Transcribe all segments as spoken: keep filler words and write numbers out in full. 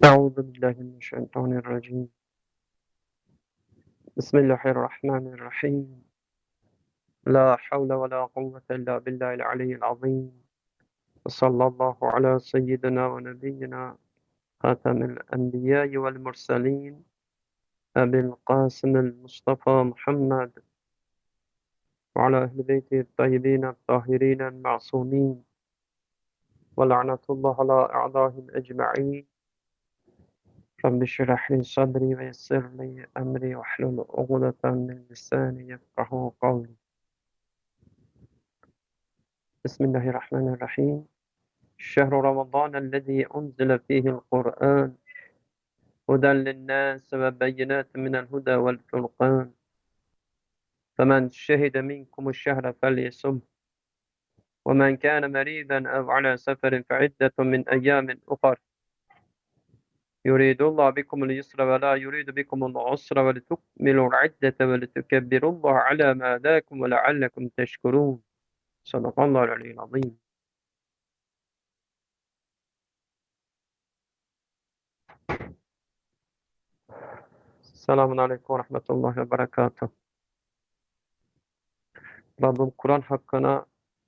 أعوذ بالله من الشيطان الرجيم. بسم الله الرحمن الرحيم. لا حول ولا قوة إلا بالله العلي العظيم. وصلى الله على سيدنا ونبينا خاتم الأنبياء والمرسلين أبي القاسم المصطفى محمد وعلى أهل بيته الطيبين الطاهرين المعصومين، ولعنة الله على أعدائهم أجمعين. رب اشرح لي صدري ويسر لي أمري واحلل عقدة من لساني يفقهوا قولي. بسم الله الرحمن الرحيم. شهر رمضان الذي أنزل فيه القرآن هدى للناس وبينات من الهدى والفرقان، فمن شهد منكم الشهر فليصم، ومن كان مريضا أو على سفر فعدة من أيام أخر، يريد الله بكم اليسر ولا يريد بكم العسر، ولتكملوا العدة ولتكبروا الله على ما هداكم ولعلكم تشكرون. صدق الله العلي العظيم. Selamun Aleyküm ve Rahmetullahi ve Berekatuhu. Rabbim Kur'an hakkına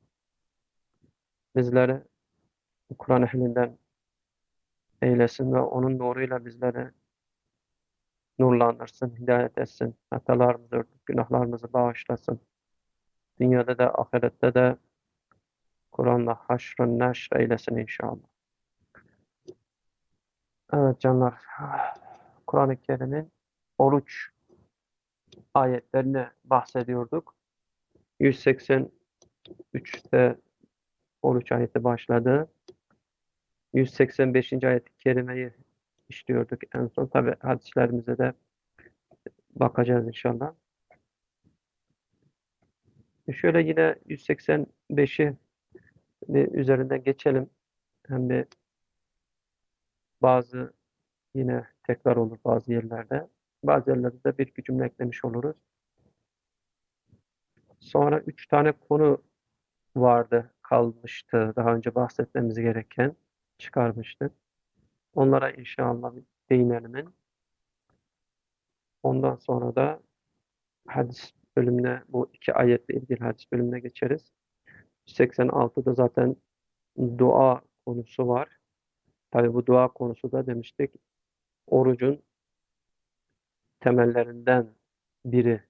bizleri Kur'an ehlinden eylesin ve onun nuruyla bizleri nurlandırsın, hidayet etsin, hatalarımızı örtüp günahlarımızı bağışlasın. Dünyada da ahirette de Kur'an'la haşrın neşr eylesin inşallah. Evet canlar, Kur'an-ı Kerim'in oruç ayetlerini bahsediyorduk. yüz seksen üçte oruç ayeti başladı. yüz seksen beşinci ayet-i kerimeyi işliyorduk en son. Tabi hadislerimize de bakacağız inşallah. Şöyle yine yüz seksen beşi bir üzerinden geçelim. Hem bir bazı yine tekrar olur bazı yerlerde. Bazı yerlerde de bir iki cümle eklemiş oluruz. Sonra üç tane konu vardı, kalmıştı. Daha önce bahsetmemiz gereken çıkarmıştık. Onlara inşallah bir değinelim. Ondan sonra da hadis bölümüne, bu iki ayetle ilgili hadis bölümüne geçeriz. yüz seksen altıda zaten dua konusu var. Tabi bu dua konusu da demiştik orucun temellerinden biri.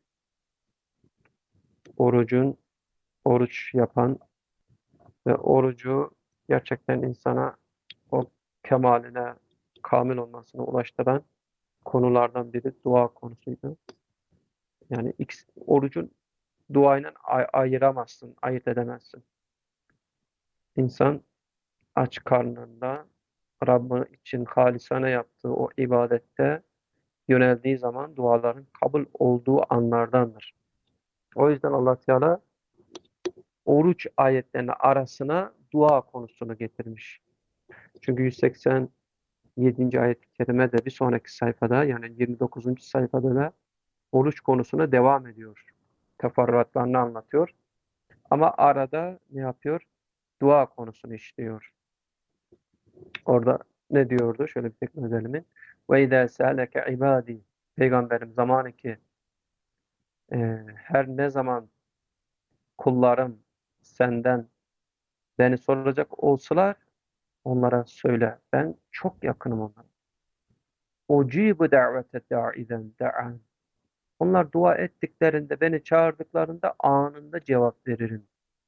Orucun, oruç yapan ve orucu gerçekten insana o kemaline, kamil olmasına ulaştıran konulardan biri dua konusuydu. Yani X, orucun duayla ay ayıramazsın, ayırt edemezsin. İnsan aç karnında Rabbi için halisane yaptığı o ibadette yöneldiği zaman duaların kabul olduğu anlardandır. O yüzden Allah Teala oruç ayetlerinin arasına dua konusunu getirmiş. Çünkü yüz seksen yedinci ayet-i kerime de bir sonraki sayfada, yani yirmi dokuzuncu sayfada da oruç konusuna devam ediyor. Teferruatlarını anlatıyor. Ama arada ne yapıyor? Dua konusunu işliyor. Orada ne diyordu? Şöyle bir tekrar edelim. Ve izâ se'eleke ibâdî. Peygamberim zamanı ki e, her ne zaman kullarım senden beni soracak olsalar onlara söyle. Ben çok yakınım onlara. Ucibu da'vete da'iden da'an. Onlar dua ettiklerinde, beni çağırdıklarında anında cevap veririm.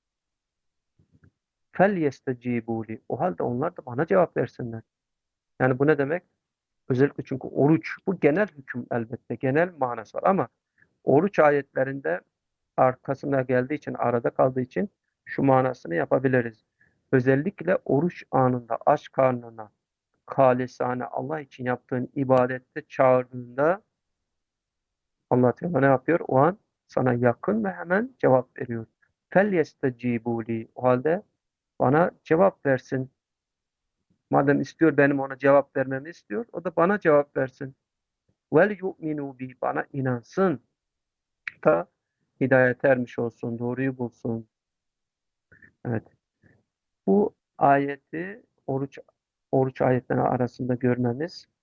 Fel yestecibuli. O halde onlar da bana cevap versinler. Yani bu ne demek? Özellikle çünkü oruç, bu genel hüküm elbette, genel manası var ama oruç ayetlerinde arkasına geldiği için, arada kaldığı için şu manasını yapabiliriz. Özellikle oruç anında aç karnına, halisane Allah için yaptığın ibadette çağırdığında Allah Teala ne yapıyor? O an sana yakın ve hemen cevap veriyor. Fel yestecibuli. O halde bana cevap versin. Madem istiyor, benim ona cevap vermemi istiyor, o da bana cevap versin. Vel yu'minu bi. Bana inansın da hidayete ermiş olsun, doğruyu bulsun. Evet. Bu ayeti oruç oruç ayetleri arasında görmemiz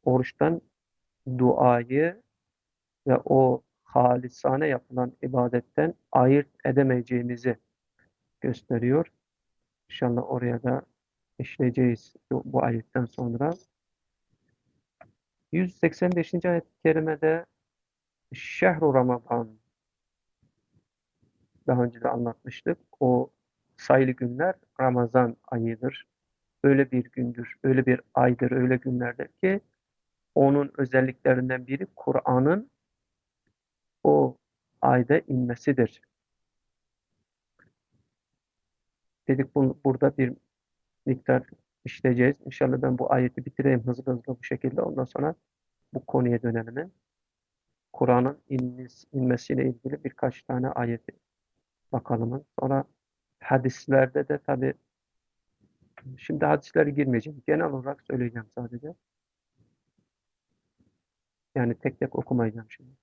oruçtan duayı ve o halisane yapılan ibadetten ayırt edemeyeceğimizi gösteriyor. İnşallah oraya da işleyeceğiz bu, bu ayetten sonra. yüz seksen beşinci ayet-i kerimede Şehru Ramazan, daha önce de anlatmıştık. O sayılı günler Ramazan ayıdır. Öyle bir gündür, öyle bir aydır, öyle günlerdir ki onun özelliklerinden biri Kur'an'ın o ayda inmesidir. Dedik bunu, burada bir miktar işleyeceğiz. İnşallah ben bu ayeti bitireyim hızlı hızlı bu şekilde. Ondan sonra bu konuya dönelim. Kur'an'ın inmesi, inmesiyle ilgili birkaç tane ayeti bakalım. Sonra hadislerde de tabii, şimdi hadislere girmeyeceğim. Genel olarak söyleyeceğim sadece. Yani tek tek okumayacağım şimdi.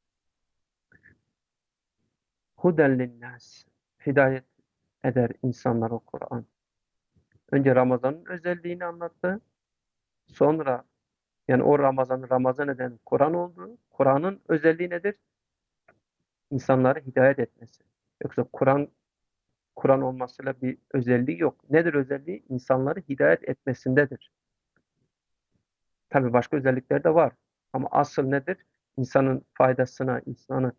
Huden linnas. Hidayet eder insanlar o Kur'an. Önce Ramazan'ın özelliğini anlattı. Sonra yani o Ramazan'ı Ramazan eden Kur'an oldu. Kur'an'ın özelliği nedir? İnsanları hidayet etmesi. Yoksa Kur'an Kur'an olmasıyla bir özelliği yok. Nedir özelliği? İnsanları hidayet etmesindedir. Tabii başka özellikler de var. Ama asıl nedir? İnsanın faydasına, insanın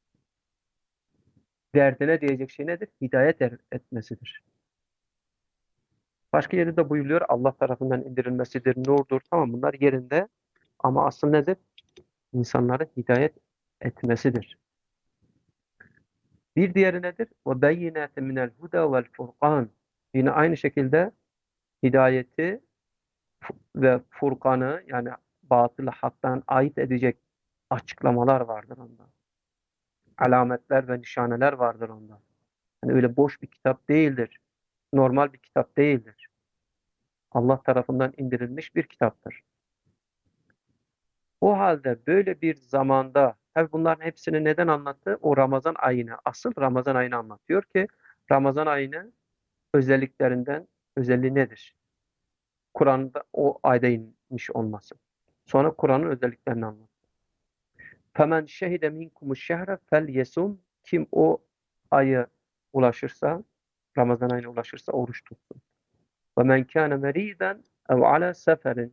derdine diyecek şey nedir? Hidayet er- etmesidir. Başka yerde de buyuruyor Allah tarafından indirilmesidir, nurdur. Tamam, bunlar yerinde. Ama asıl nedir? İnsanları hidayet etmesidir. Bir diğeri nedir? O beyinâte minel huda vel furkan. Yine aynı şekilde hidayeti ve Furkan'ı, yani batılı haktan ayırt edecek açıklamalar vardır onda. Alametler ve nişaneler vardır onda. Yani öyle boş bir kitap değildir. Normal bir kitap değildir. Allah tarafından indirilmiş bir kitaptır. O halde böyle bir zamanda, tabi bunların hepsini neden anlattı? O Ramazan ayını, asıl Ramazan ayını anlatıyor ki Ramazan ayının özelliklerinden özelliği nedir? Kur'an'da o ayda inmiş olması. Sonra Kur'an'ın özelliklerini anlat. Femen şehide minkumu şehre fel yesum. Kim o ayı ulaşırsa, Ramazan ayına ulaşırsa oruç tutsun. Ve men kâne meriden ev ala seferin.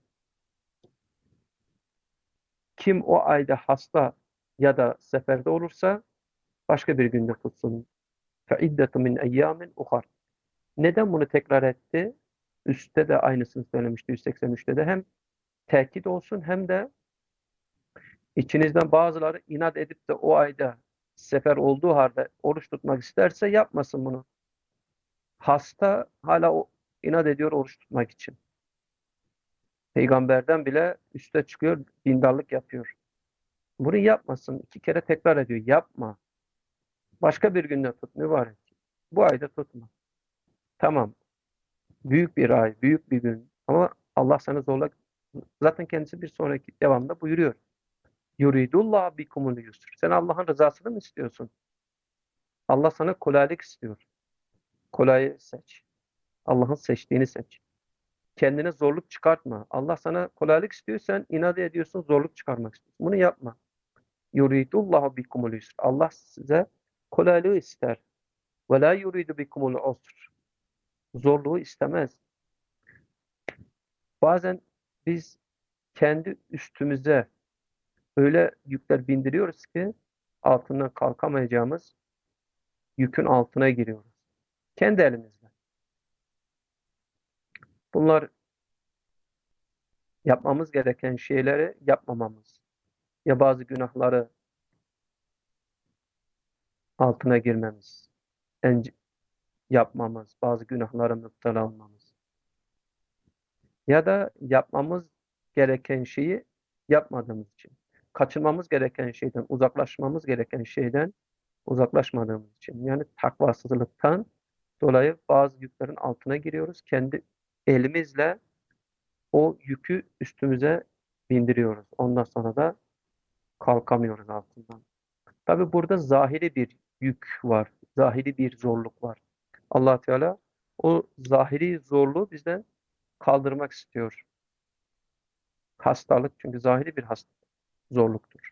Kim o ayda hasta ya da seferde olursa başka bir günde tutsun. Fe iddetu min eyyamin uhar. Neden bunu tekrar etti? Üstte de aynısını söylemişti yüz seksen üçte de. Hem tekit olsun hem de İçinizden bazıları inat edip de o ayda sefer olduğu halde oruç tutmak isterse yapmasın bunu. Hasta hala o inat ediyor oruç tutmak için. Peygamberden bile üste çıkıyor, dindarlık yapıyor. Bunu yapmasın. İki kere tekrar ediyor. Yapma. Başka bir günde tut mübarek. Bu ayda tutma. Tamam. Büyük bir ay, büyük bir gün. Ama Allah sana zorla, zaten kendisi bir sonraki devamda buyuruyor. Yuridullah bikumul yusr. Sen Allah'ın rızasını mı istiyorsun? Allah sana kolaylık istiyor. Kolayı seç. Allah'ın seçtiğini seç. Kendine zorluk çıkartma. Allah sana kolaylık istiyor, sen inat ediyorsun, zorluk çıkarmak istiyorsun. Bunu yapma. Yuridullahu bikumul yusr. Allah size kolaylığı ister. Ve la yuridu bikumul usr. Zorluğu istemez. Bazen biz kendi üstümüze öyle yükler bindiriyoruz ki altından kalkamayacağımız yükün altına giriyoruz. Kendi elimizle. Bunlar yapmamız gereken şeyleri yapmamamız. Ya bazı günahları altına girmemiz, en yapmamız, bazı günahlara müptela olmamız. Ya da yapmamız gereken şeyi yapmadığımız için. Kaçınmamız gereken şeyden, uzaklaşmamız gereken şeyden uzaklaşmadığımız için. Yani takvasızlıktan dolayı bazı yüklerin altına giriyoruz. Kendi elimizle o yükü üstümüze bindiriyoruz. Ondan sonra da kalkamıyoruz altından. Tabi burada zahiri bir yük var. Zahiri bir zorluk var. Allah Teala o zahiri zorluğu bizden kaldırmak istiyor. Hastalık çünkü zahiri bir hast zorluktur.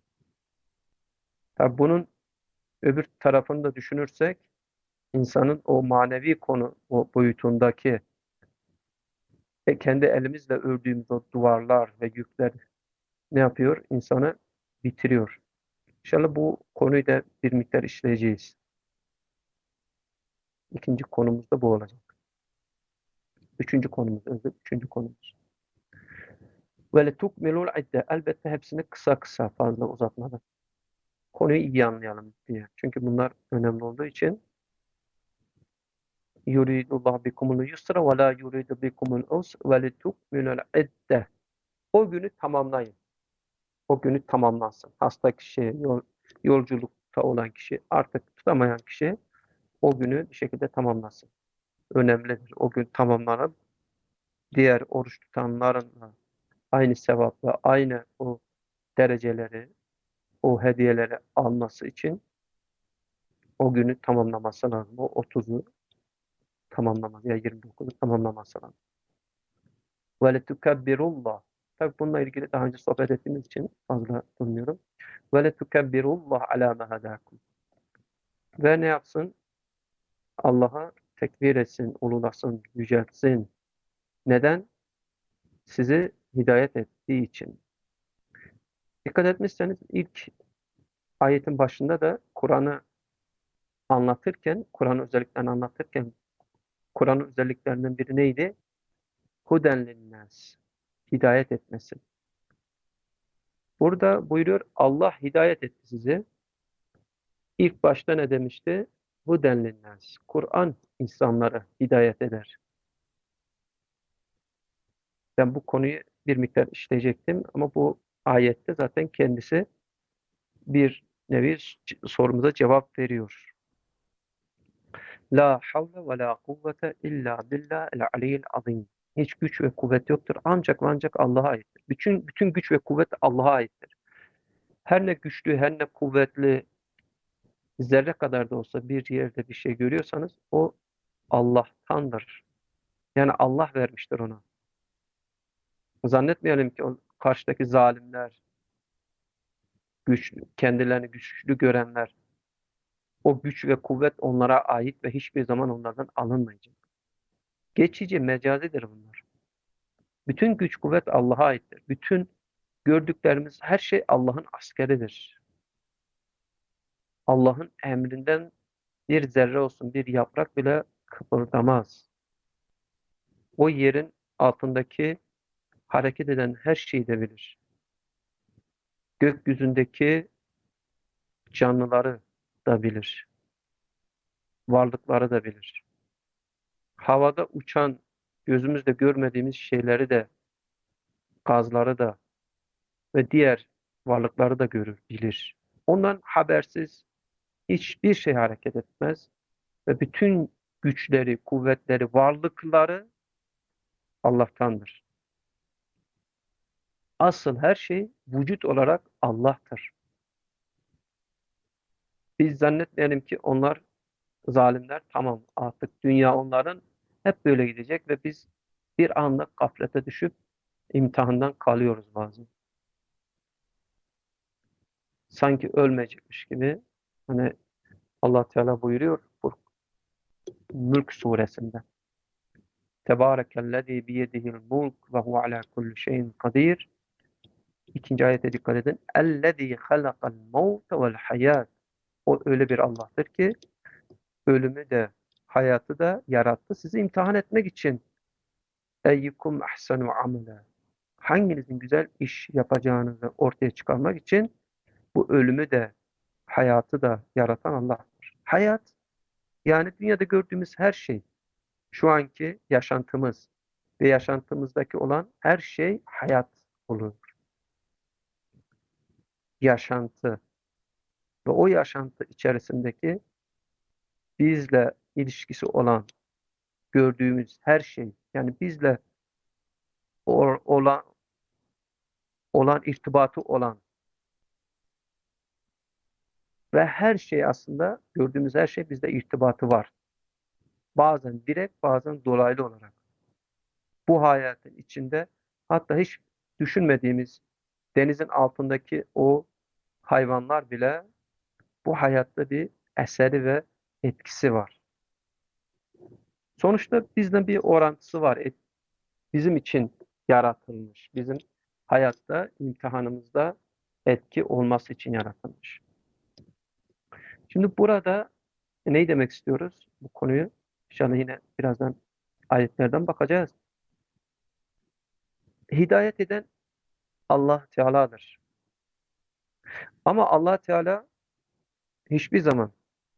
Tabi bunun öbür tarafını da düşünürsek insanın o manevi konu o boyutundaki e, kendi elimizle ördüğümüz o duvarlar ve yükler ne yapıyor? İnsanı bitiriyor. İnşallah bu konuyu da bir miktar işleyeceğiz. İkinci konumuz da bu olacak. Üçüncü konumuz, özür, üçüncü konumuz. Ve letukmilul idde. Elbette hepsini kısa kısa, fazla uzatmadan. Konuyu iyi anlayalım diye. Çünkü bunlar önemli olduğu için yuridullah bikumul yusra ve la yuridu bikumul usr ve letukmilul idde. O günü tamamlayın. O günü tamamlansın. Hasta kişi, yol, yolculukta olan kişi, artık tutamayan kişi o günü bir şekilde tamamlasın. Önemlidir. O gün tamamlanıp diğer oruç tutanların aynı sevapla, aynı o dereceleri, o hediyeleri alması için o günü tamamlaması lazım. O otuzu tamamlaması ya yirmi dokuzu tamamlaması lazım. Ve letukebbirullah. Tabi bununla ilgili daha önce sohbet ettiğimiz için fazla durmuyorum. Ve letukebbirullah ala ma hadakum. Ve ne yapsın? Allah'a tekbir etsin, ululasın, yüceltsin. Neden? Sizi hidayet ettiği için. Dikkat etmişseniz ilk ayetin başında da Kur'an'ı anlatırken, Kur'an özelliklerini anlatırken Kur'an'ın özelliklerinden biri neydi? Huden linnas. Hidayet etmesi. Burada buyuruyor Allah hidayet etti sizi. İlk başta ne demişti? Huden linnas. Kur'an insanları hidayet eder. Ben bu konuyu bir miktar işleyecektim ama bu ayette zaten kendisi bir nevi sorumuza cevap veriyor. La havle ve la kuvvete illa billah el aliyyil azim. Hiç güç ve kuvvet yoktur. Ancak ve ancak Allah'a aittir. Bütün, bütün güç ve kuvvet Allah'a aittir. Her ne güçlü, her ne kuvvetli, zerre kadar da olsa bir yerde bir şey görüyorsanız o Allah'tandır. Yani Allah vermiştir ona. Zannetmeyelim ki o karşıdaki zalimler, güçlü, kendilerini güçlü görenler, o güç ve kuvvet onlara ait ve hiçbir zaman onlardan alınmayacak. Geçici, mecazidir bunlar. Bütün güç kuvvet Allah'a aittir. Bütün gördüklerimiz her şey Allah'ın askeridir. Allah'ın emrinden bir zerre olsun, bir yaprak bile kıpırdamaz. O yerin altındaki hareket eden her şeyi de bilir. Gökyüzündeki canlıları da bilir. Varlıkları da bilir. Havada uçan, gözümüzle görmediğimiz şeyleri de, gazları da ve diğer varlıkları da görür, bilir. Ondan habersiz hiçbir şey hareket etmez ve bütün güçleri, kuvvetleri, varlıkları Allah'tandır. Asıl her şey vücut olarak Allah'tır. Biz zannetmeyelim ki onlar zalimler, tamam artık dünya onların hep böyle gidecek ve biz bir anda gaflete düşüp imtihandan kalıyoruz bazen. Sanki ölmeyecekmiş gibi. Hani Allah Teala buyuruyor bu Mülk suresinde. Tebarekellezî biyedihil mulk ve huve alâ kulli şeyin kadir. İkinci ayete dikkat edin. Ellezî halakal mevte vel hayat. O öyle bir Allah'tır ki ölümü de hayatı da yarattı. Sizi imtihan etmek için. Eyyukum ahsenu amela. Hanginizin güzel iş yapacağınızı ortaya çıkarmak için bu ölümü de hayatı da yaratan Allah'tır. Hayat yani dünyada gördüğümüz her şey, şu anki yaşantımız ve yaşantımızdaki olan her şey hayat olur. Yaşantı ve o yaşantı içerisindeki bizle ilişkisi olan gördüğümüz her şey, yani bizle o- olan olan irtibatı olan ve her şey, aslında gördüğümüz her şey bizde irtibatı var. Bazen direkt, bazen dolaylı olarak. Bu hayatın içinde hatta hiç düşünmediğimiz denizin altındaki o hayvanlar bile bu hayatta bir eseri ve etkisi var. Sonuçta bizden bir orantısı var. Et- Bizim için yaratılmış. Bizim hayatta, imtihanımızda etki olması için yaratılmış. Şimdi burada neyi demek istiyoruz bu konuyu? İnşallah yine birazdan ayetlerden bakacağız. Hidayet eden Allah Teala'dır. Ama Allah Teala hiçbir zaman,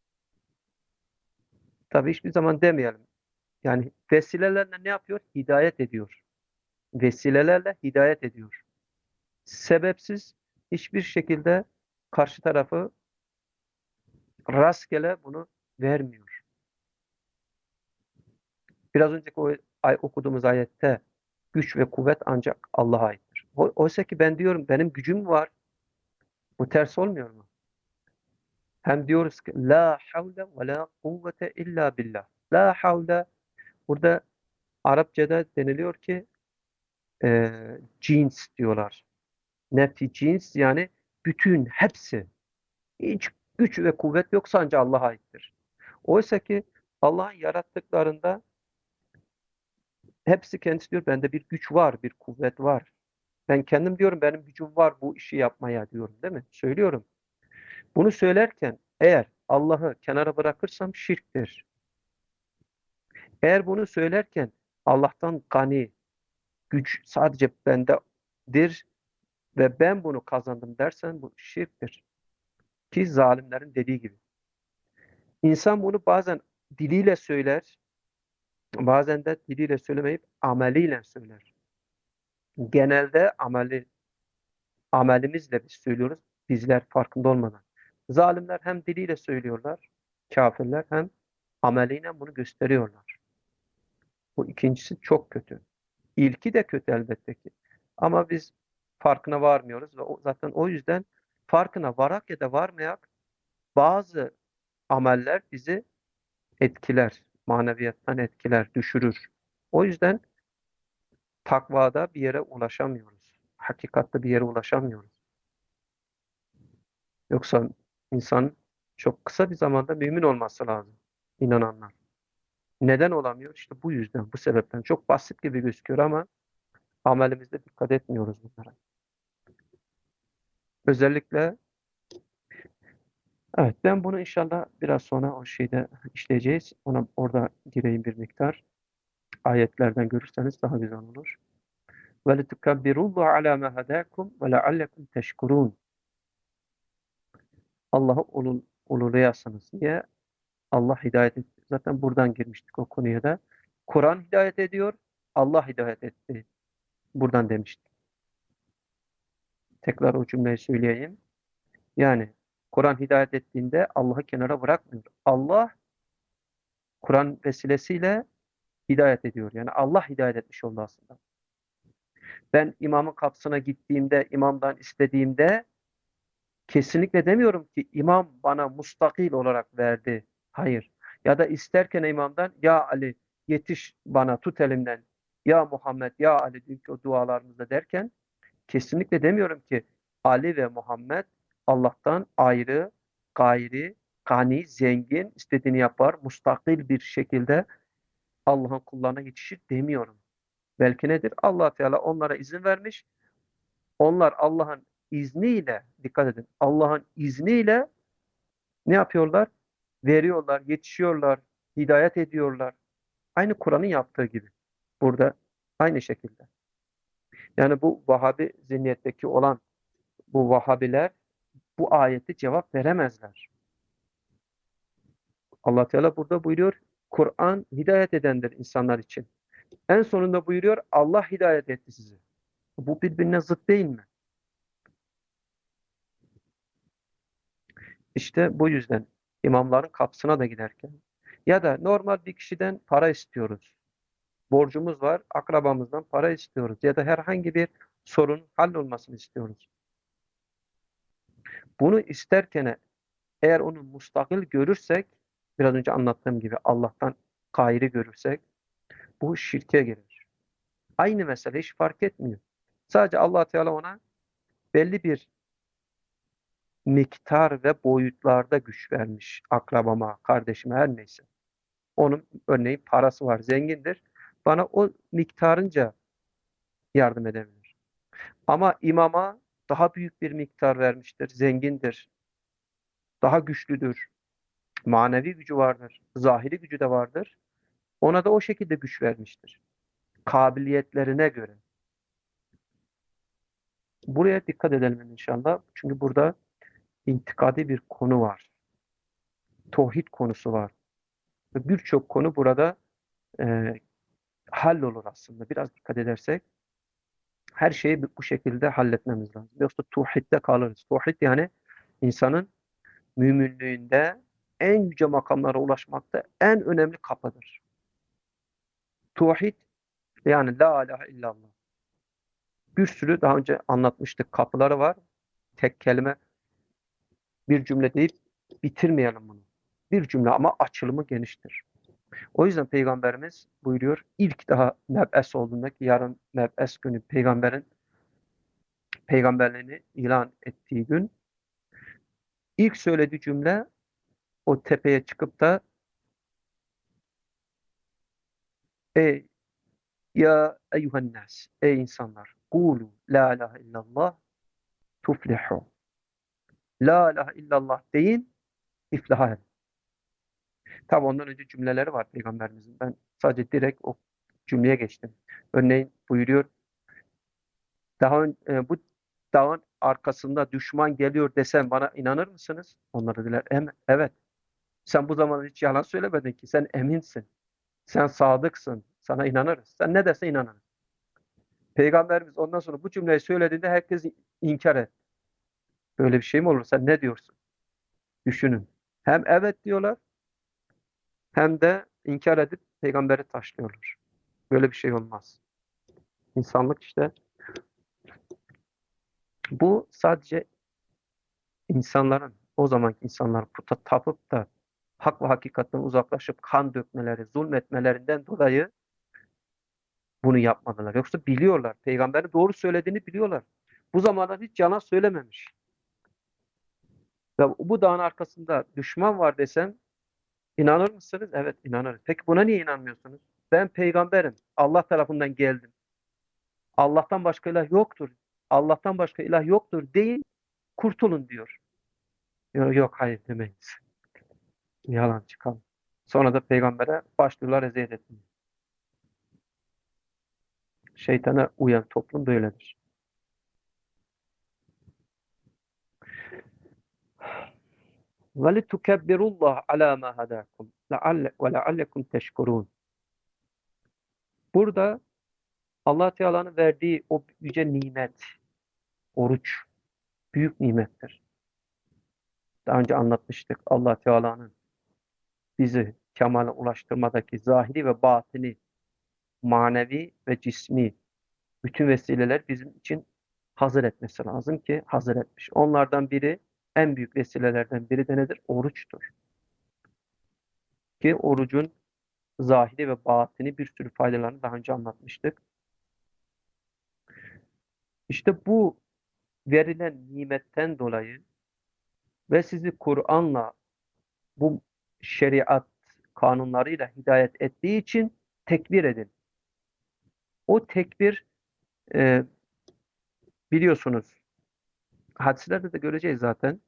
tabii hiçbir zaman demeyelim. Yani vesilelerle ne yapıyor? Hidayet ediyor. Vesilelerle hidayet ediyor. Sebepsiz hiçbir şekilde karşı tarafı rastgele bunu vermiyor. Biraz önceki o ay okuduğumuz ayette güç ve kuvvet ancak Allah'a aittir. O- Oysa ki ben diyorum benim gücüm var. Bu ters olmuyor mu? Hem diyoruz ki la havle ve la kuvvete illa billah. La havle burada Arapçada deniliyor ki e, cins diyorlar. Nefi cins yani bütün hepsi. Hiç güç ve kuvvet yoksa ancak Allah'a aittir. Oysa ki Allah'ın yarattıklarında hepsi kendisi diyor bende bir güç var, bir kuvvet var. Ben kendim diyorum benim gücüm var bu işi yapmaya diyorum değil mi? Söylüyorum. Bunu söylerken eğer Allah'ı kenara bırakırsam şirktir. Eğer bunu söylerken Allah'tan gani, güç sadece bendedir ve ben bunu kazandım dersen bu şirktir. Ki zalimlerin dediği gibi. İnsan bunu bazen diliyle söyler, bazen de diliyle söylemeyip ameliyle söyler. Genelde ameli, amelimizle biz söylüyoruz, bizler farkında olmadan. Zalimler hem diliyle söylüyorlar, kafirler hem ameliyle bunu gösteriyorlar. Bu ikincisi çok kötü. İlki de kötü elbette ki. Ama biz farkına varmıyoruz ve o, zaten o yüzden farkına varak ya da varmayak bazı ameller bizi etkiler, maneviyattan etkiler, düşürür. O yüzden takvada bir yere ulaşamıyoruz. Hakikatte bir yere ulaşamıyoruz. Yoksa insan çok kısa bir zamanda mümin olması lazım. İnananlar. Neden olamıyor? İşte bu yüzden, bu sebepten. Çok basit gibi gözüküyor ama amelimizde dikkat etmiyoruz bunlara. Özellikle evet ben bunu inşallah biraz sonra o şeyde işleyeceğiz. Ona orada gireyim bir miktar. Ayetlerden görürseniz daha güzel olur. Ve litukabbirullaha ala ma hadakum ve leallekum teşkurun. Allah'ı ulul, ululayasınız diye Allah hidayet etti. Zaten buradan girmiştik o konuya da. Kur'an hidayet ediyor, Allah hidayet etti. Buradan demiştik. Tekrar o cümleyi söyleyeyim. Yani Kur'an hidayet ettiğinde Allah'ı kenara bırakmıyor. Allah Kur'an vesilesiyle hidayet ediyor. Yani Allah hidayet etmiş oldu aslında. Ben imamın kapısına gittiğimde, imamdan istediğimde kesinlikle demiyorum ki imam bana mustakil olarak verdi. Hayır. Ya da isterken imamdan ya Ali yetiş bana tut elimden. Ya Muhammed ya Ali diyor ki o dualarımızda derken kesinlikle demiyorum ki Ali ve Muhammed Allah'tan ayrı, gayri, gani, zengin, istediğini yapar, mustakil bir şekilde Allah'ın kullarına yetişir demiyorum. Belki nedir? Allah Teala onlara izin vermiş. Onlar Allah'ın izniyle, dikkat edin, Allah'ın izniyle ne yapıyorlar? Veriyorlar, yetişiyorlar, hidayet ediyorlar. Aynı Kur'an'ın yaptığı gibi. Burada aynı şekilde. Yani bu Vahabi zihniyetteki olan bu Vahabiler bu ayete cevap veremezler. Allah Teala burada buyuruyor, Kur'an hidayet edendir insanlar için. En sonunda buyuruyor, Allah hidayet etti sizi. Bu birbirine zıt değil mi? İşte bu yüzden imamların kapısına da giderken ya da normal bir kişiden para istiyoruz. Borcumuz var, akrabamızdan para istiyoruz ya da herhangi bir sorun hallolmasını istiyoruz. Bunu isterken eğer onu mustakil görürsek, biraz önce anlattığım gibi Allah'tan gayri görürsek bu şirke girer. Aynı mesele hiç fark etmiyor. Sadece Allah Teala ona belli bir miktar ve boyutlarda güç vermiş. Akrabama, kardeşime, her neyse. Onun örneğin parası var, zengindir. Bana o miktarınca yardım edebilir. Ama imama daha büyük bir miktar vermiştir. Zengindir, daha güçlüdür. Manevi gücü vardır. Zahiri gücü de vardır. Ona da o şekilde güç vermiştir. Kabiliyetlerine göre. Buraya dikkat edelim inşallah. Çünkü burada intikadi bir konu var. Tevhid konusu var. Ve birçok konu burada e, hallolur aslında. Biraz dikkat edersek her şeyi bu şekilde halletmemiz lazım. Yoksa tevhidde kalırız. Tevhid yani insanın müminliğinde en yüce makamlara ulaşmakta en önemli kapıdır. Tevhid yani la ilahe illallah. Bir sürü daha önce anlatmıştık kapıları var. Tek kelime bir cümle deyip bitirmeyelim bunu. Bir cümle ama açılımı geniştir. O yüzden Peygamberimiz buyuruyor ilk daha meb'es olduğunda ki yarın meb'es günü peygamberin peygamberliğini ilan ettiği gün ilk söylediği cümle o tepeye çıkıp da ey ya eyyuhen nas ey insanlar kulu la ilahe illallah tuflihu la ilahe illallah deyin iflah edin. Tabi ondan önce cümleleri var peygamberimizin. Ben sadece direkt o cümleye geçtim. Örneğin buyuruyor daha ön- e, bu dağın arkasında düşman geliyor desem bana inanır mısınız? Onlar dediler "Em- evet. Sen bu zamanda hiç yalan söylemedin ki. Sen eminsin. Sen sadıksın. Sana inanırız. Sen ne dersen inanırız. Peygamberimiz ondan sonra bu cümleyi söylediğinde herkes inkar et. Böyle bir şey mi olur? Sen ne diyorsun? Düşünün. Hem evet diyorlar hem de inkar edip peygamberi taşlıyorlar. Böyle bir şey olmaz. İnsanlık işte bu sadece insanların o zamanki insanlar puta tapıp da hak ve hakikatten uzaklaşıp kan dökmeleri, zulmetmelerinden dolayı bunu yapmadılar. Yoksa biliyorlar. Peygamberin doğru söylediğini biliyorlar. Bu zamanda hiç yalan söylememiş. Ve bu dağın arkasında düşman var desem inanır mısınız? Evet inanırız. Peki buna niye inanmıyorsunuz? Ben peygamberim. Allah tarafından geldim. Allah'tan başka ilah yoktur. Allah'tan başka ilah yoktur deyin, kurtulun diyor. Yok, yok hayır demeyiz. Yalan çıkalım. Sonra da peygambere başlıyorlar eziyet etmeye. Şeytana uyan toplum böyledir. وَلِتُكَبِّرُوا اللّٰهَ عَلَى مَا هَدَاكُمْ وَلَعَلَّكُمْ تَشْكُرُونَ. Burada Allah Teala'nın verdiği o yüce nimet, oruç, büyük nimettir. Daha önce anlatmıştık. Allah Teala'nın bizi kemale ulaştırmadaki zahiri ve batini, manevi ve cismi bütün vesileler bizim için hazır etmesi lazım ki hazır etmiş. Onlardan biri, en büyük vesilelerden biri de nedir? Oruçtur. Ki orucun zahiri ve batini bir sürü faydalarını daha önce anlatmıştık. İşte bu verilen nimetten dolayı ve sizi Kur'an'la bu şeriat kanunlarıyla hidayet ettiği için tekbir edin. O tekbir e, biliyorsunuz hadislerde de göreceğiz zaten.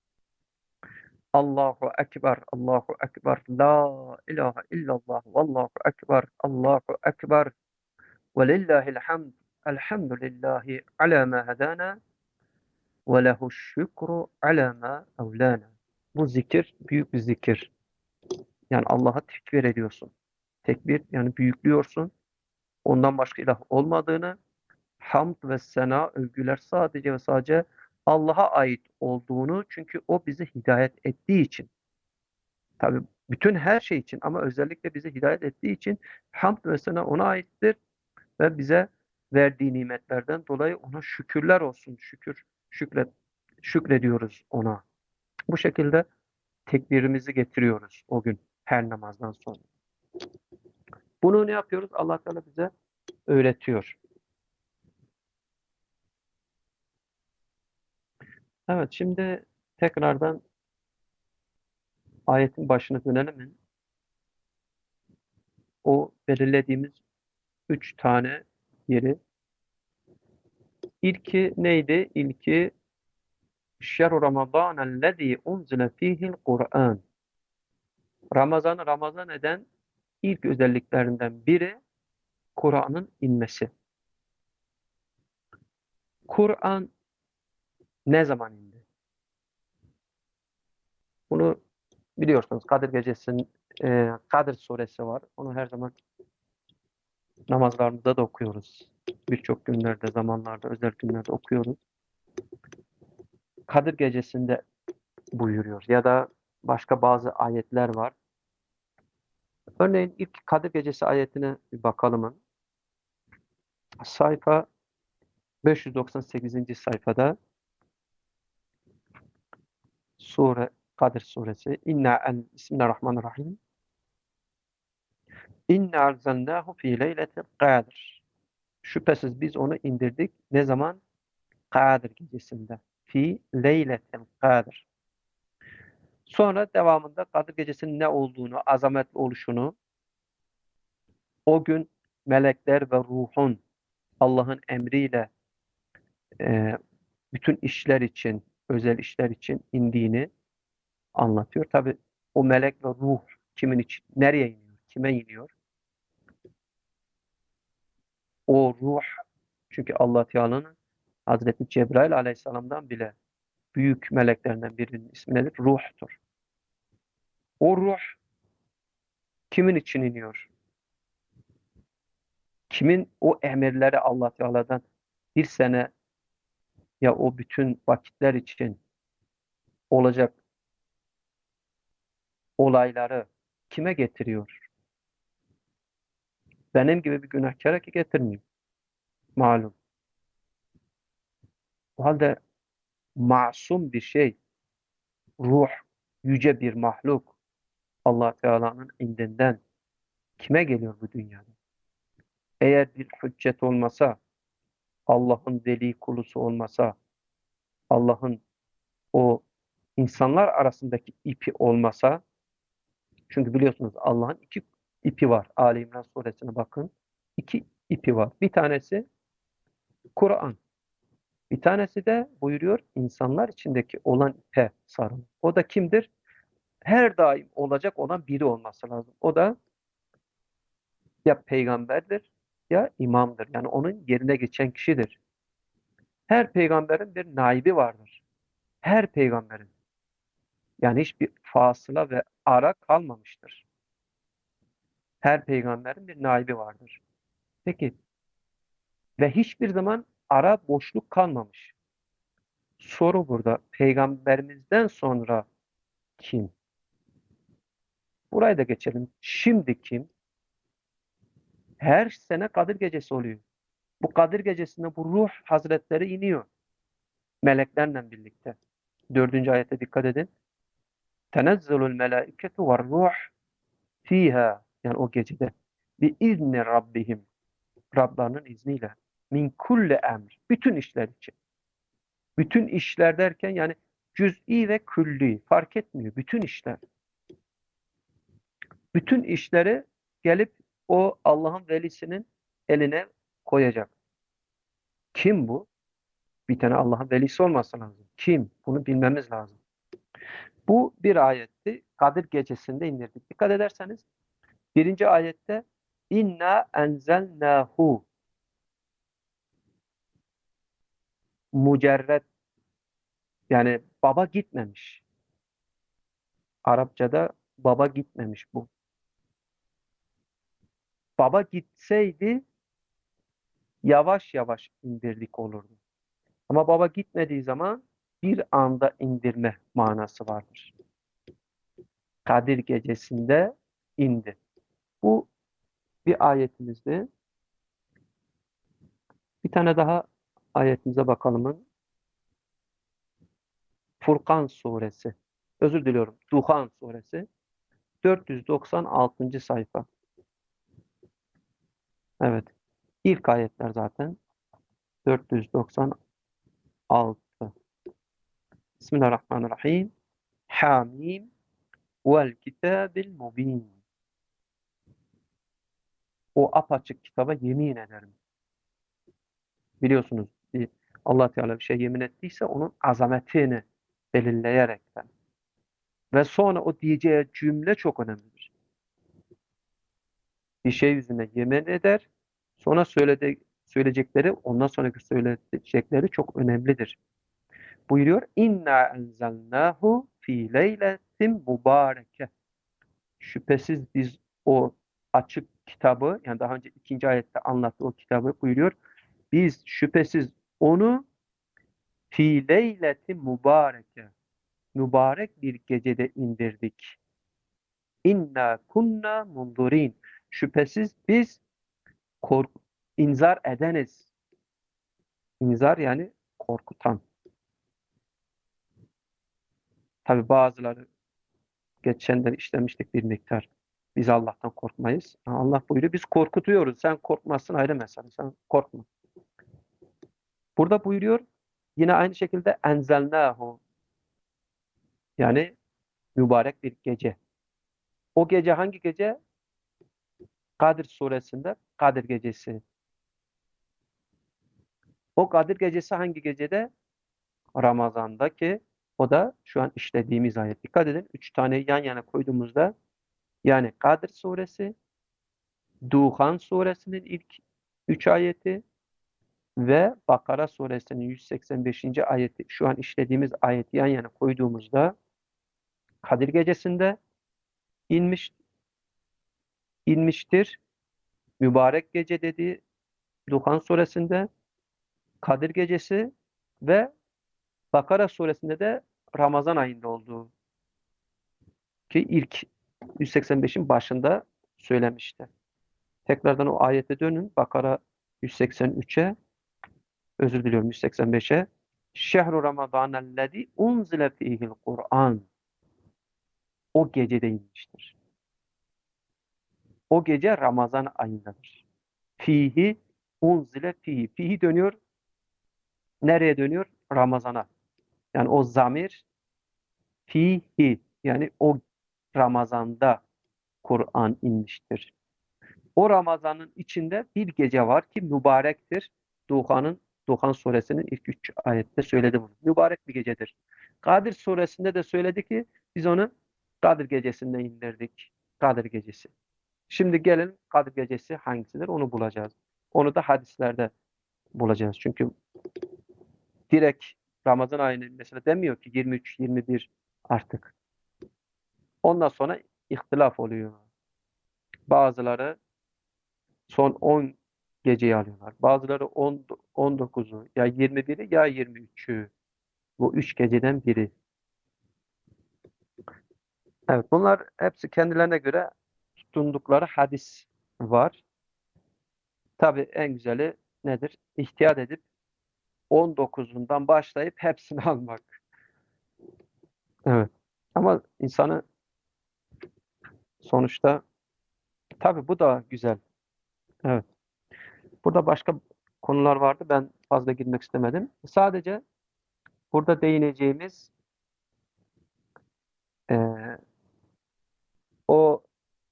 Allahu Ekber, Allahu Ekber, La ilahe illallah, Vallahu Ekber, Allahu Ekber, ve lillahil hamd, elhamdülillahi ala ma hedana, ve lehu şükru ala ma evlana. Bu zikir büyük bir zikir. Yani Allah'a tekbir ediyorsun. Tekbir yani büyüklüyorsun. Ondan başka ilah olmadığını, hamd ve sena, övgüler sadece ve sadece Allah'a ait olduğunu çünkü o bizi hidayet ettiği için. Tabii bütün her şey için ama özellikle bizi hidayet ettiği için hamd ve sena ona aittir ve bize verdiği nimetlerden dolayı ona şükürler olsun. Şükür, şükret, şükrediyoruz ona. Bu şekilde tekbirimizi getiriyoruz o gün her namazdan sonra. Bunu ne yapıyoruz? Allah Teala bize öğretiyor. Evet, şimdi tekrardan ayetin başına dönelim mi? O belirlediğimiz üç tane yeri. İlki neydi? İlki şehru Ramazanellezî unzile fîhil Kur'an. Ramazan'ı Ramazan eden ilk özelliklerinden biri Kur'an'ın inmesi. Kur'an ne zaman indi? Bunu biliyorsunuz. Kadir Gecesi'nin e, Kadir suresi var. Onu her zaman namazlarımızda da okuyoruz. Birçok günlerde, zamanlarda, özel günlerde okuyoruz. Kadir Gecesi'nde buyuruyor ya da başka bazı ayetler var. Örneğin ilk Kadir Gecesi ayetine bir bakalım. Sayfa beş yüz doksan sekizinci sayfada sure Kadir suresi. İnna en Bismillahirrahmanirrahim. İnna arzelnâhu fî leyletil kadir. Şüphesiz biz onu indirdik. Ne zaman? Kadir gecesinde. Fi leyletil kadir. Sonra devamında Kadir gecesinin ne olduğunu, azametli oluşunu, o gün melekler ve ruhun Allah'ın emriyle e, bütün işler için, özel işler için indiğini anlatıyor. Tabi o melek ve ruh kimin için, nereye iniyor, kime iniyor? O ruh, çünkü Allah Teala'nın Hazreti Cebrail Aleyhisselam'dan bile büyük meleklerinden birinin ismi nedir? Ruhtur. O ruh kimin için iniyor? Kimin o emirleri Allah Teala'dan bir sene ya o bütün vakitler için olacak olayları kime getiriyor? Benim gibi bir günahkara ki getirmiyor. Malum. O halde masum bir şey, ruh, yüce bir mahluk Allah Teala'nın indinden kime geliyor bu dünyada? Eğer bir hüccet olmasa, Allah'ın veli kulusu olmasa, Allah'ın o insanlar arasındaki ipi olmasa, çünkü biliyorsunuz Allah'ın iki ipi var. Ali İmran suresine bakın. İki ipi var. Bir tanesi Kur'an. Bir tanesi de buyuruyor insanlar içindeki olan ipe sarın. O da kimdir? Her daim olacak olan biri olması lazım. O da ya peygamberdir ya imamdır. Yani onun yerine geçen kişidir. Her peygamberin bir naibi vardır. Her peygamberin. Yani hiçbir fasıla ve ara kalmamıştır. Her peygamberin bir naibi vardır. Peki ve hiçbir zaman ara boşluk kalmamış. Soru burada. Peygamberimizden sonra kim? Burayı da geçelim. Şimdi kim? Her sene Kadir Gecesi oluyor. Bu Kadir Gecesi'nde bu ruh hazretleri iniyor. Meleklerle birlikte. Dördüncü ayete dikkat edin. Tenezzelul melâiketu ve ruh fiha. Yani o gecede. Bi izni Rabbihim. Rablarının izniyle. Min kulli emr. Bütün işler için. Bütün işler derken yani cüz'i ve külli fark etmiyor. Bütün işler. Bütün işleri gelip o Allah'ın velisinin eline koyacak. Kim bu? Bir tane Allah'ın velisi olması lazım. Kim? Bunu bilmemiz lazım. Bu bir ayetti. Kadir gecesinde indirdik. Dikkat ederseniz birinci ayette inna enzelnahu mucerred, yani baba gitmemiş. Arapçada baba gitmemiş bu. Baba gitseydi yavaş yavaş indirdik olurdu. Ama baba gitmediği zaman bir anda indirme manası vardır. Kadir gecesinde indi. Bu bir ayetimizdi. Bir tane daha ayetimize bakalım. Furkan suresi. Özür diliyorum. Duhan suresi. dört yüz doksan altıncı sayfa. Evet. İlk ayetler zaten. dört yüz doksan altı. Bismillahirrahmanirrahim. Hamim vel kitabil mubin. O apaçık kitaba yemin ederim. Biliyorsunuz bir Allah Teala bir şey yemin ettiyse onun azametini belirleyerekten. Ve sonra o diyeceği cümle çok önemlidir. Bir şey yüzüne yemin eder. Sonra söyledi, söyleyecekleri, ondan sonraki söyleyecekleri çok önemlidir. Buyuruyor. İnna enzelnahu fi leyletin mübareke. Şüphesiz biz o açık kitabı, yani daha önce ikinci ayette anlattığı o kitabı buyuruyor. Biz şüphesiz onu fi leyleti mübareke, mübarek bir gecede indirdik. İnna kunna mundurin. Şüphesiz biz kork inzar edeniz. İnzar yani korkutan. Tabi bazıları geçenler işlemiştik bir miktar. Biz Allah'tan korkmayız. Allah buyuruyor biz korkutuyoruz. Sen korkmazsın ayrı mesele. Sen korkma. Burada buyuruyor yine aynı şekilde enzelnahu yani mübarek bir gece. O gece hangi gece? Kadir suresinde Kadir gecesi. O Kadir gecesi hangi gecede? Ramazan'daki o da şu an işlediğimiz ayet. Dikkat edin. Üç tane yan yana koyduğumuzda yani Kadir suresi, Duhan suresinin ilk üç ayeti ve Bakara suresinin yüz seksen beşinci ayeti şu an işlediğimiz ayeti yan yana koyduğumuzda Kadir gecesinde inmiş inmiştir. Mübarek gece dediği Duhan suresinde Kadir gecesi ve Bakara suresinde de Ramazan ayında olduğu ki ilk yüz seksen beşin başında söylemişti. Tekrardan o ayete dönün. Bakara yüz seksen üçe özür diliyorum yüz seksen beşe. Şehru Ramazanellezî unzile fîhil Kur'an. O gecede inmiştir. O gece Ramazan ayındadır. Fihi unzile fihi. Fihi dönüyor. Nereye dönüyor? Ramazana. Yani o zamir fihi yani o Ramazan'da Kur'an inmiştir. O Ramazan'ın içinde bir gece var ki mübarektir. Duhan'ın Duhan suresinin ilk üç ayette söyledi bunu. Mübarek bir gecedir. Kadir suresinde de söyledi ki biz onu Kadir gecesinde indirdik. Kadir gecesi. Şimdi gelin Kadir gecesi hangisidir onu bulacağız. Onu da hadislerde bulacağız. Çünkü direkt Ramazan ayının mesela demiyor ki yirmi üç yirmi bir artık. Ondan sonra ihtilaf oluyor. Bazıları son on geceyi alıyorlar. Bazıları on, on dokuzu ya yirmi biri ya yirmi üçü. Bu üç geceden biri. Evet, bunlar hepsi kendilerine göre tutundukları hadis var. Tabii en güzeli nedir? İhtiyat edip on dokuzundan başlayıp hepsini almak. Evet. Ama insanı sonuçta tabii bu da güzel. Evet. Burada başka konular vardı. Ben fazla girmek istemedim. Sadece burada değineceğimiz eee, o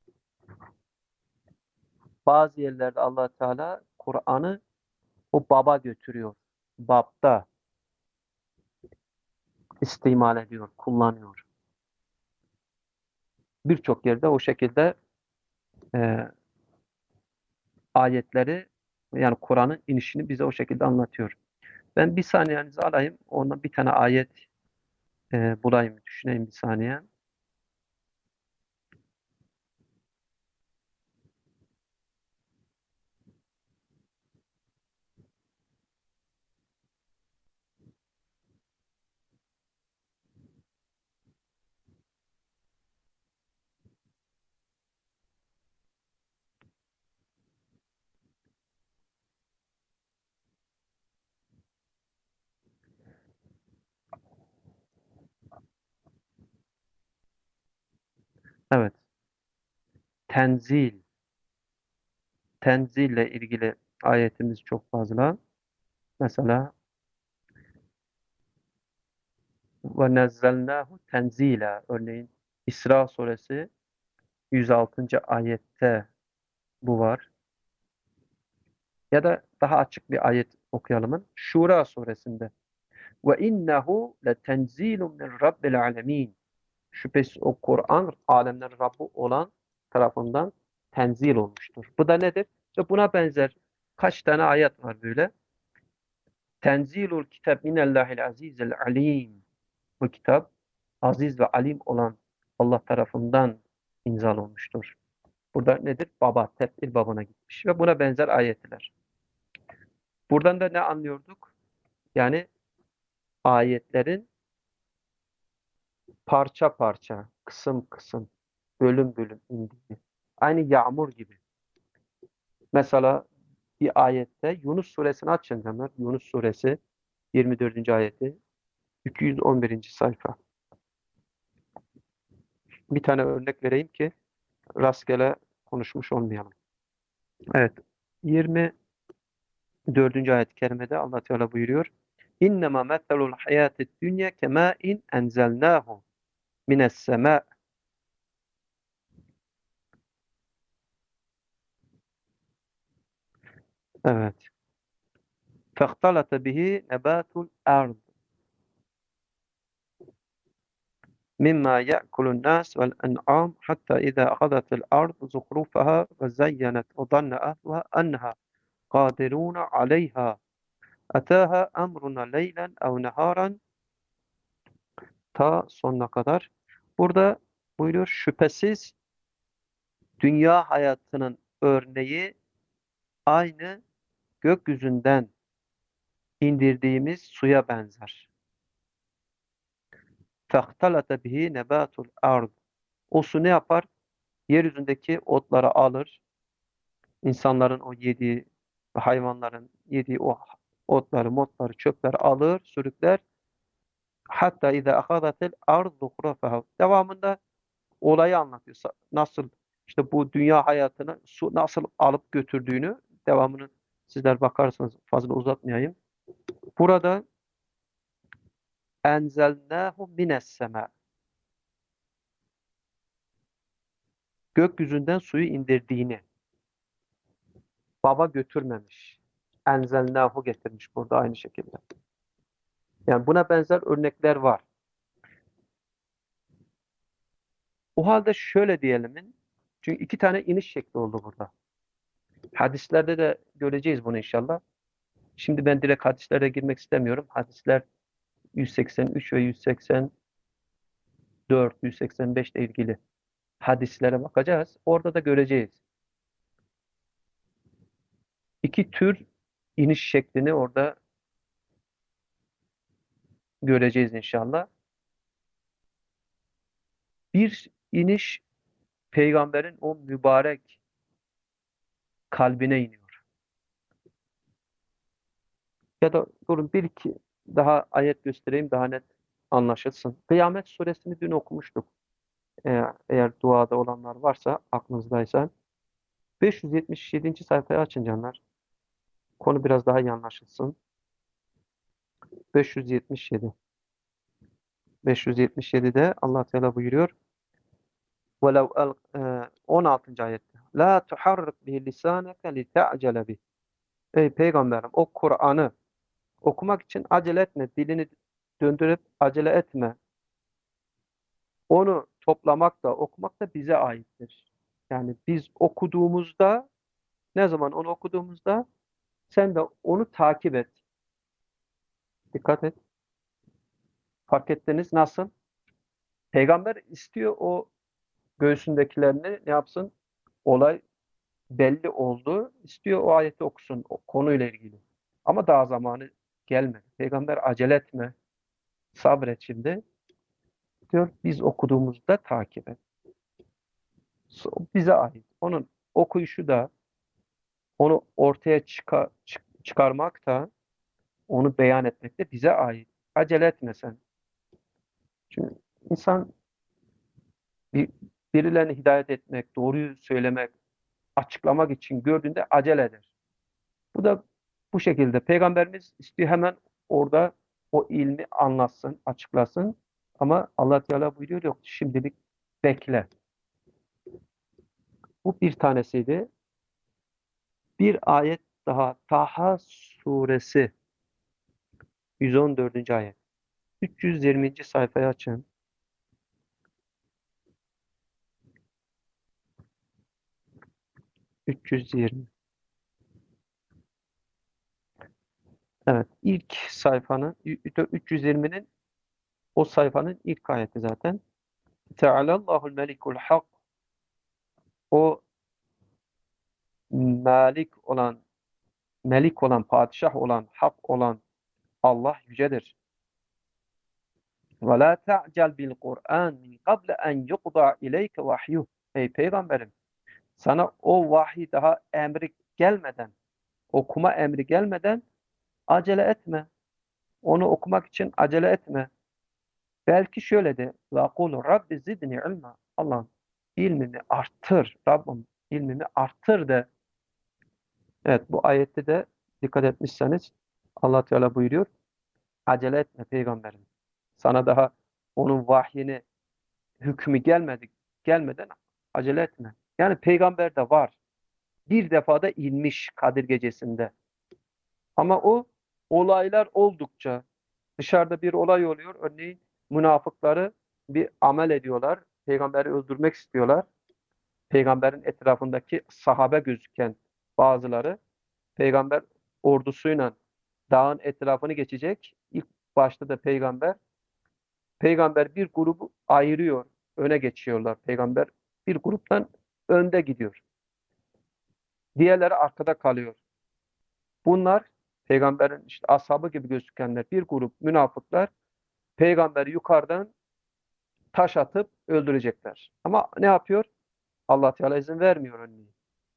bazı yerlerde Allah Teala Kur'an'ı o baba götürüyor. Babda istimal ediyor, kullanıyor. Birçok yerde o şekilde eee, ayetleri yani Kur'an'ın inişini bize o şekilde anlatıyor. Ben bir saniyenizi alayım. Ondan bir tane ayet eee, bulayım, düşüneyim bir saniye. Evet. Tenzil. Tenzille ilgili ayetimiz çok fazla. Mesela Ve nezzelnâhu tenzîlâ. Örneğin İsra suresi yüz altıncı ayette bu var. Ya da daha açık bir ayet okuyalım. Şura suresinde. Ve innehu letenzîlun min rabbil alemin. Şüphesiz o Kur'an alemlerin Rabbi olan tarafından tenzil olmuştur. Bu da nedir? Ve buna benzer kaç tane ayet var böyle. Tenzilul kitab minellahil azizil alim. Bu kitap aziz ve alim olan Allah tarafından inzal olmuştur. Burada nedir? Baba, tebdil babana gitmiş ve buna benzer ayetler. Buradan da ne anlıyorduk? Yani ayetlerin parça parça, kısım kısım, bölüm bölüm indiği. Aynı yağmur gibi. Mesela bir ayette Yunus suresini açın hemen. Yunus suresi yirmi dördüncü ayeti iki yüz on birinci sayfa. Bir tane örnek vereyim ki rastgele konuşmuş olmayalım. Evet. yirmi dördüncü ayet-i kerimede Allah Teala buyuruyor. İnnemâ methelul hayâtid dünya kemâin enzelnâhu mines semâ. Evet. Fehtalata bihi nebatul ard mimma ya'kulun nas vel en'am hatta iza ahazatil ard zukhrufaha ve zayyanat ve zanna ahluha enha qadiruna aleyha ataha emruna leylen ev neharan ta sonuna kadar. Burada buyuruyor şüphesiz dünya hayatının örneği aynı gökyüzünden indirdiğimiz suya benzer. فَاخْتَلَطَ bihi nebatul ard. O su ne yapar? Yeryüzündeki otları alır. İnsanların o yediği, hayvanların yediği o otları, motları, çöpleri alır, sürükler. Hatta اِذَا اَخَذَتِ الْاَرْضُ خُرَفَهَا. Devamında olayı anlatıyor. Nasıl işte bu dünya hayatını su nasıl alıp götürdüğünü devamını sizler bakarsanız fazla uzatmayayım. Burada enzelnâhu mines sema. Gökyüzünden suyu indirdiğini baba götürmemiş. Enzelnâhu getirmiş burada aynı şekilde. Yani buna benzer örnekler var. O halde şöyle diyelim. Çünkü iki tane iniş şekli oldu burada. Hadislerde de göreceğiz bunu inşallah. Şimdi ben direkt hadislere girmek istemiyorum. Hadisler yüz seksen üç ve yüz seksen dört, yüz seksen beş ile ilgili hadislere bakacağız. Orada da göreceğiz. İki tür iniş şeklini orada göreceğiz inşallah. Bir iniş peygamberin o mübarek kalbine iniyor. Ya da durun bir iki daha ayet göstereyim daha net anlaşılsın. Kıyamet suresini dün okumuştuk. Eğer, eğer duada olanlar varsa aklınızdaysa beş yüz yetmiş yedinci sayfayı açın canlar. Konu biraz daha iyi anlaşılsın. beş yüz yetmiş yedi. beş yüz yetmiş yedide Allah Teala buyuruyor. وَلَوْ أَلْ e, on altıncı ayette. La tuharrik bihi lisaneke li te'cele bih. Ey peygamberim o Kur'an'ı okumak için acele etme. Dilini döndürüp acele etme. Onu toplamak da okumak da bize aittir. Yani biz okuduğumuzda ne zaman onu okuduğumuzda sen de onu takip et. Dikkat et. Fark ettiniz nasıl? Peygamber istiyor o göğsündekilerini ne yapsın? Olay belli oldu. İstiyor o ayeti okusun o konuyla ilgili. Ama daha zamanı gelmedi. Peygamber acele etme. Sabret şimdi. Diyor biz okuduğumuzda takip et. So- Bize ait. Onun okuyuşu da onu ortaya çıkar, çık- çıkarmak da onu beyan etmek de bize ait. Acele etme sen. Çünkü insan bir, birilerini hidayet etmek, doğruyu söylemek, açıklamak için gördüğünde acele eder. Bu da bu şekilde. Peygamberimiz istiyor hemen orada o ilmi anlatsın, açıklasın. Ama Allah Teala buyuruyor yok şimdilik bekle. Bu bir tanesiydi. Bir ayet daha Taha suresi yüz on dördüncü ayet. üç yüz yirminci sayfayı açın. üç yüz yirmi. Evet, ilk sayfanın üç yüz yirminin o sayfanın ilk ayeti zaten. Teala'llahul melikul hak. O malik olan, melik olan, padişah olan, hak olan Allah yücedir. Ve la ta'cel bil Kur'an min qabl en yuqda ileyke vahyuh. Ey peygamberim, sana o vahiy daha emri gelmeden, okuma emri gelmeden acele etme. Onu okumak için acele etme. Belki şöyle de ve kul Rabbi zidni ilma. Allah'ım ilmimi arttır. Rabbim ilmimi arttır de. Evet bu ayette de dikkat etmişseniz Allah Teala buyuruyor. Acele etme peygamberim. Sana daha onun vahyini hükmü gelmedi, gelmeden acele etme. Yani peygamber de var. Bir defada inmiş Kadir gecesinde. Ama o olaylar oldukça dışarıda bir olay oluyor. Örneğin münafıkları bir amel ediyorlar. Peygamberi öldürmek istiyorlar. Peygamberin etrafındaki sahabe gözüken bazıları peygamber ordusuyla dağın etrafını geçecek. İlk başta da peygamber peygamber bir grubu ayırıyor. Öne geçiyorlar. Peygamber bir gruptan önde gidiyor. Diğerleri arkada kalıyor. Bunlar peygamberin işte ashabı gibi gözükenler bir grup münafıklar peygamberi yukarıdan taş atıp öldürecekler. Ama ne yapıyor? Allah Teala izin vermiyor örneğin.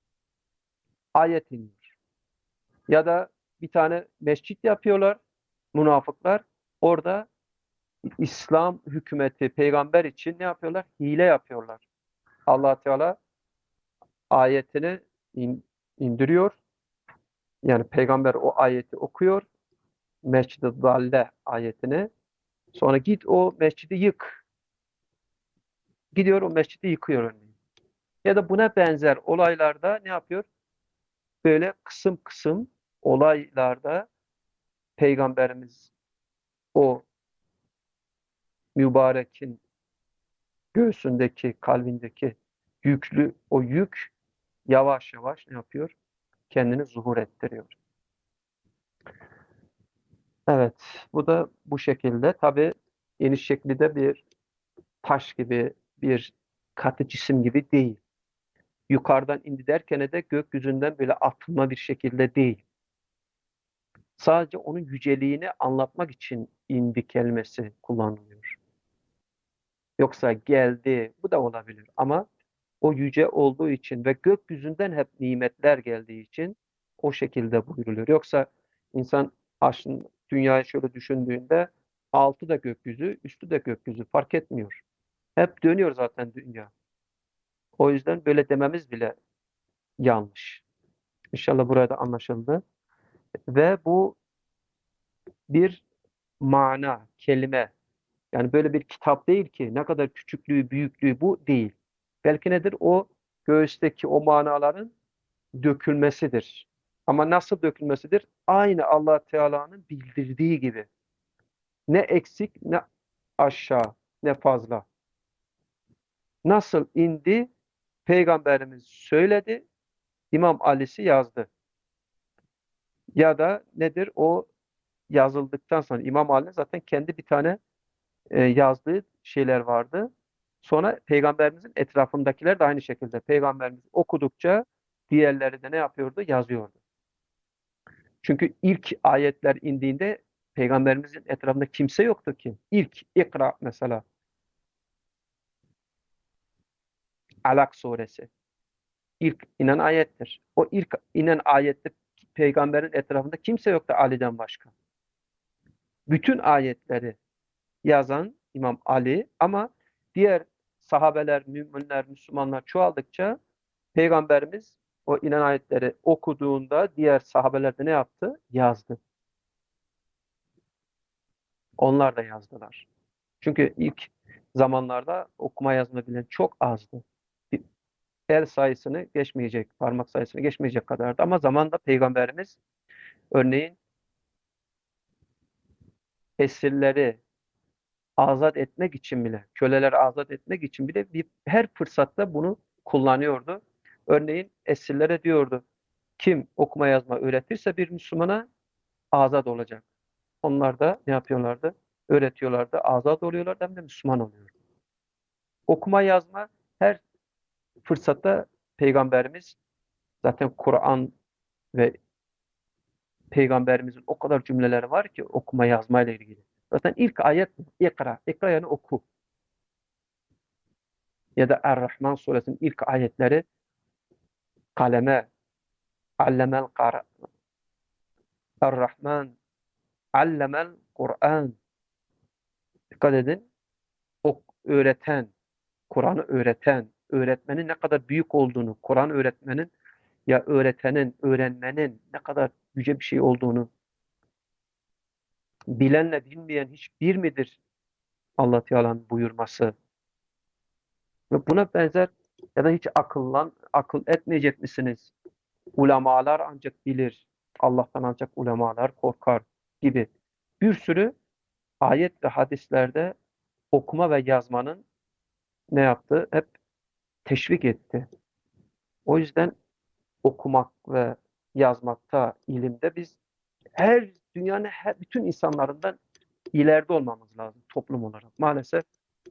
Ayet iniyor. Ya da bir tane mescit yapıyorlar münafıklar. Orada İslam hükümeti peygamber için ne yapıyorlar? Hile yapıyorlar. Allah Teala ayetini in- indiriyor. Yani peygamber o ayeti okuyor. Mescid-i Dalle ayetini. Sonra git o mescidi yık. Gidiyor o mescidi yıkıyor örneğin. Ya da buna benzer olaylarda ne yapıyor? Böyle kısım kısım olaylarda peygamberimiz o mübarekin göğsündeki, kalbindeki yüklü o yük yavaş yavaş ne yapıyor? Kendini zuhur ettiriyor. Evet, bu da bu şekilde. Tabii iniş şekli de bir taş gibi, bir katı cisim gibi değil. Yukarıdan indi derken de gökyüzünden böyle atılma bir şekilde değil. Sadece onun yüceliğini anlatmak için indi kelimesi kullanılıyor. Yoksa geldi, bu da olabilir. Ama o yüce olduğu için ve gökyüzünden hep nimetler geldiği için o şekilde buyruluyor. Yoksa insan aslında dünyayı şöyle düşündüğünde altı da gökyüzü, üstü de gökyüzü fark etmiyor. Hep dönüyor zaten dünya. O yüzden böyle dememiz bile yanlış. İnşallah burada anlaşıldı. Ve bu bir mana, kelime. Yani böyle bir kitap değil ki. Ne kadar küçüklüğü, büyüklüğü bu değil. Belki nedir? O göğüsteki o manaların dökülmesidir. Ama nasıl dökülmesidir? Aynı Allah Teala'nın bildirdiği gibi. Ne eksik, ne aşağı, ne fazla. Nasıl indi? Peygamberimiz söyledi, İmam Ali'si yazdı. Ya da nedir? O yazıldıktan sonra İmam Ali zaten kendi bir tane e, yazdığı şeyler vardı. Sonra Peygamberimizin etrafındakiler de aynı şekilde. Peygamberimiz okudukça diğerleri de ne yapıyordu? Yazıyordu. Çünkü ilk ayetler indiğinde Peygamberimizin etrafında kimse yoktu ki. İlk İkra mesela. Alak suresi. İlk inen ayettir. O ilk inen ayette Peygamberin etrafında kimse yoktu Ali'den başka. Bütün ayetleri yazan İmam Ali ama diğer sahabeler, müminler, Müslümanlar çoğaldıkça Peygamberimiz o inen ayetleri okuduğunda diğer sahabeler de ne yaptı? Yazdı. Onlar da yazdılar. Çünkü ilk zamanlarda okuma yazma bilen çok azdı. Bir el sayısını geçmeyecek, parmak sayısını geçmeyecek kadardı. Ama zamanda Peygamberimiz örneğin esirleri azat etmek için bile, köleleri azat etmek için bile bir, her fırsatta bunu kullanıyordu. Örneğin esirlere diyordu, kim okuma yazma öğretirse bir Müslümana azat olacak. Onlar da ne yapıyorlardı? Öğretiyorlardı, azat oluyorlardı hem de Müslüman oluyor. Okuma yazma her fırsatta Peygamberimiz zaten Kur'an ve Peygamberimizin o kadar cümleleri var ki okuma yazma ile ilgili. Zaten ilk ayet ikra. İkra yani oku. Ya da Er-Rahman suresinin ilk ayetleri kaleme, allemel kara. Er-Rahman, allemel Kur'an. Dikkat edin. Ok, öğreten, Kur'an'ı öğreten, öğretmenin ne kadar büyük olduğunu, Kur'an öğretmenin ya öğretenin, öğrenmenin ne kadar yüce bir şey olduğunu bilenle bilmeyen hiçbir midir Allah Teala'nın buyurması? Ve buna benzer ya da hiç akıllan, akıl etmeyecek misiniz? Ulemalar ancak bilir. Allah'tan ancak ulemalar korkar gibi. Bir sürü ayet ve hadislerde okuma ve yazmanın ne yaptı? Hep teşvik etti. O yüzden okumak ve yazmakta, ilimde biz her dünyanın her, bütün insanlarından ileride olmamız lazım toplum olarak. Maalesef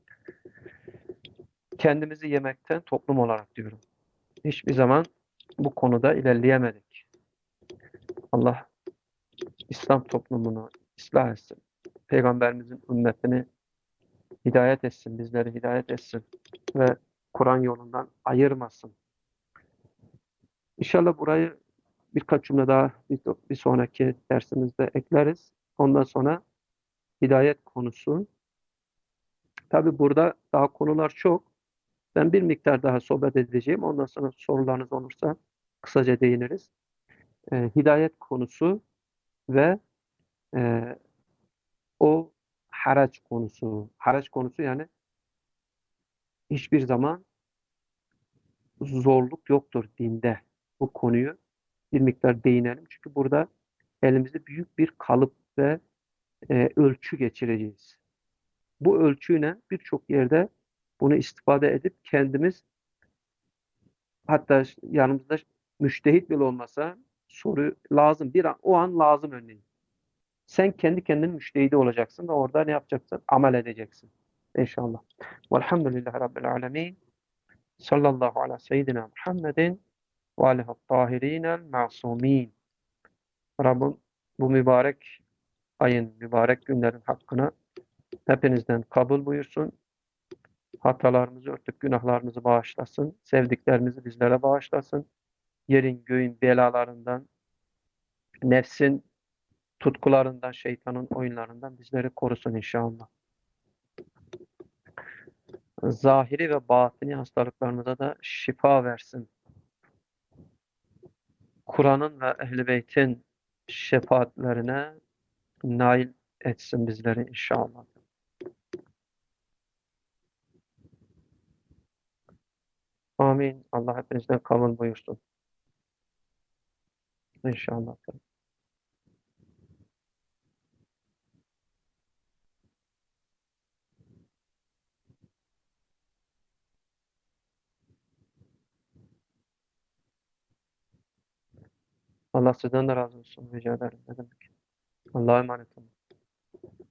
kendimizi yemekten toplum olarak diyorum. Hiçbir zaman bu konuda ilerleyemedik. Allah İslam toplumunu ıslah etsin. Peygamberimizin ümmetini hidayet etsin, bizleri hidayet etsin ve Kur'an yolundan ayırmasın. İnşallah burayı birkaç cümle daha bir, bir sonraki dersimizde ekleriz. Ondan sonra hidayet konusu. Tabi burada daha konular çok. Ben bir miktar daha sohbet edeceğim. Ondan sonra sorularınız olursa kısaca değiniriz. Ee, hidayet konusu ve e, o haraç konusu. Haraç konusu yani hiçbir zaman zorluk yoktur dinde. Bu konuyu bir miktar değinelim. Çünkü burada elimizde büyük bir kalıp ve e, ölçü geçireceğiz. Bu ölçüyle birçok yerde bunu istifade edip kendimiz hatta yanımızda müştehit bile olmasa soru lazım. Bir an, o an lazım örneğin. Sen kendi kendinin müştehidi olacaksın ve orada ne yapacaksın? Amel edeceksin. İnşallah. Velhamdülillahi Rabbil alemin. Sallallahu ala seyyidina Muhammedin ve alihi tahirinel masumin. Rabbim bu mübarek ayın, mübarek günlerin hakkını hepinizden kabul buyursun. Hatalarımızı örtüp günahlarımızı bağışlasın. Sevdiklerimizi bizlere bağışlasın. Yerin göğün belalarından, nefsin tutkularından, şeytanın oyunlarından bizleri korusun inşallah. Zahiri ve batini hastalıklarımıza da şifa versin. Kur'an'ın ve Ehl-i Beyt'in şefaatlerine nail etsin bizleri inşallah. Amin. Allah hepinizden kabul buyursun. İnşallah. Allah sizden de razı olsun. Rica ederim. Ne demek? Allah'a emanet olun.